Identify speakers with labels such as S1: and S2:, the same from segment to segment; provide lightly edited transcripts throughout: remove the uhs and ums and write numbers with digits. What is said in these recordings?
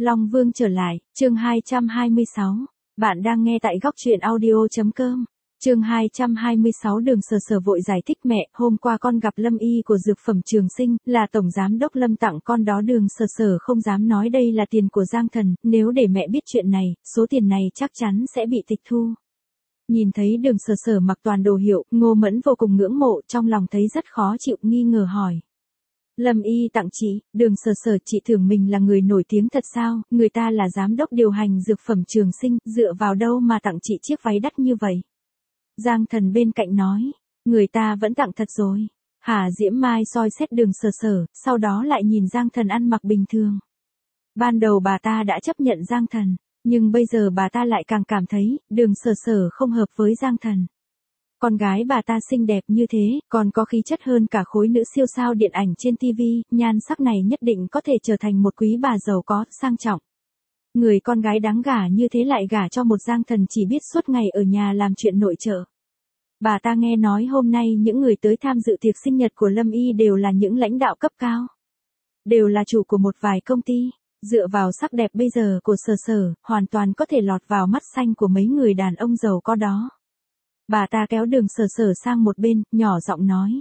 S1: Long Vương trở lại, chương 226. Bạn đang nghe tại góc truyện audio.com. Chương 226 Đường Sở Sở vội giải thích mẹ, hôm qua con gặp Lâm Y của Dược phẩm Trường Sinh, là tổng giám đốc Lâm tặng con đó. Đường Sở Sở không dám nói đây là tiền của Giang Thần, nếu để mẹ biết chuyện này, số tiền này chắc chắn sẽ bị tịch thu. Nhìn thấy Đường Sở Sở mặc toàn đồ hiệu, Ngô Mẫn vô cùng ngưỡng mộ, trong lòng thấy rất khó chịu, nghi ngờ hỏi. Lâm Y tặng chị, Đường Sở Sở, chị tưởng mình là người nổi tiếng thật sao, người ta là giám đốc điều hành Dược phẩm Trường Sinh, dựa vào đâu mà tặng chị chiếc váy đắt như vậy. Giang Thần bên cạnh nói, người ta vẫn tặng thật rồi. Hà Diễm Mai soi xét Đường Sở Sở, sau đó lại nhìn Giang Thần ăn mặc bình thường. Ban đầu bà ta đã chấp nhận Giang Thần, nhưng bây giờ bà ta lại càng cảm thấy, Đường Sở Sở không hợp với Giang Thần. Con gái bà ta xinh đẹp như thế, còn có khí chất hơn cả khối nữ siêu sao điện ảnh trên TV, nhan sắc này nhất định có thể trở thành một quý bà giàu có, sang trọng. Người con gái đáng gả như thế lại gả cho một Giang Thần chỉ biết suốt ngày ở nhà làm chuyện nội trợ. Bà ta nghe nói hôm nay những người tới tham dự tiệc sinh nhật của Lâm Y đều là những lãnh đạo cấp cao. Đều là chủ của một vài công ty, dựa vào sắc đẹp bây giờ của Sở Sở, hoàn toàn có thể lọt vào mắt xanh của mấy người đàn ông giàu có đó. Bà ta kéo Đường Sở Sở sang một bên, nhỏ giọng nói.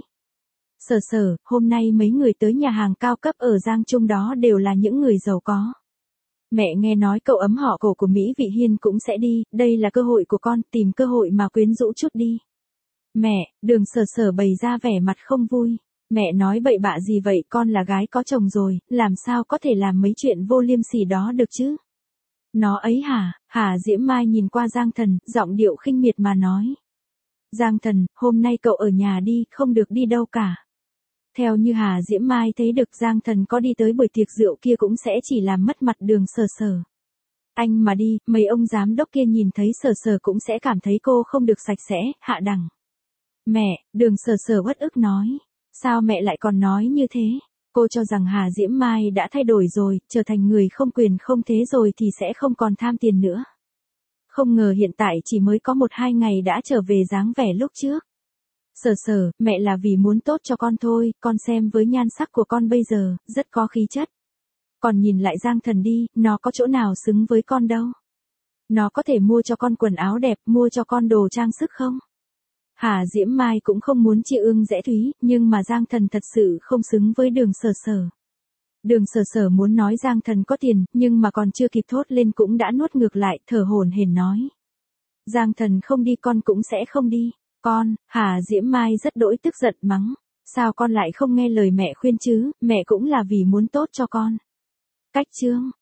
S1: Sở Sở, hôm nay mấy người tới nhà hàng cao cấp ở Giang Trung đó đều là những người giàu có. Mẹ nghe nói cậu ấm họ cổ của Mỹ Vị Hiên cũng sẽ đi, đây là cơ hội của con, tìm cơ hội mà quyến rũ chút đi. Mẹ, Đường Sở Sở bày ra vẻ mặt không vui. Mẹ nói bậy bạ gì vậy, con là gái có chồng rồi, làm sao có thể làm mấy chuyện vô liêm sỉ đó được chứ? Nó ấy hả? Hà Diễm Mai nhìn qua Giang Thần, giọng điệu khinh miệt mà nói. Giang Thần, hôm nay cậu ở nhà đi, không được đi đâu cả. Theo như Hà Diễm Mai thấy được, Giang Thần có đi tới buổi tiệc rượu kia cũng sẽ chỉ làm mất mặt Đường Sở Sở. Anh mà đi, mấy ông giám đốc kia nhìn thấy Sở Sở cũng sẽ cảm thấy cô không được sạch sẽ, hạ đẳng. Mẹ, Đường Sở Sở uất ức nói. Sao mẹ lại còn nói như thế? Cô cho rằng Hà Diễm Mai đã thay đổi rồi, trở thành người không quyền không thế rồi thì sẽ không còn tham tiền nữa. Không ngờ hiện tại chỉ mới có 1-2 ngày đã trở về dáng vẻ lúc trước. Sở Sở, mẹ là vì muốn tốt cho con thôi, con xem với nhan sắc của con bây giờ, rất có khí chất. Còn nhìn lại Giang Thần đi, nó có chỗ nào xứng với con đâu. Nó có thể mua cho con quần áo đẹp, mua cho con đồ trang sức không? Hà Diễm Mai cũng không muốn chia ương rẽ thúy, nhưng mà Giang Thần thật sự không xứng với Đường Sở Sở. Đường Sở Sở muốn nói Giang Thần có tiền, nhưng mà còn chưa kịp thốt lên cũng đã nuốt ngược lại, thở hổn hển nói. Giang Thần không đi con cũng sẽ không đi. Con, Hà Diễm Mai rất đỗi tức giận mắng. Sao con lại không nghe lời mẹ khuyên chứ, mẹ cũng là vì muốn tốt cho con. Cách chương,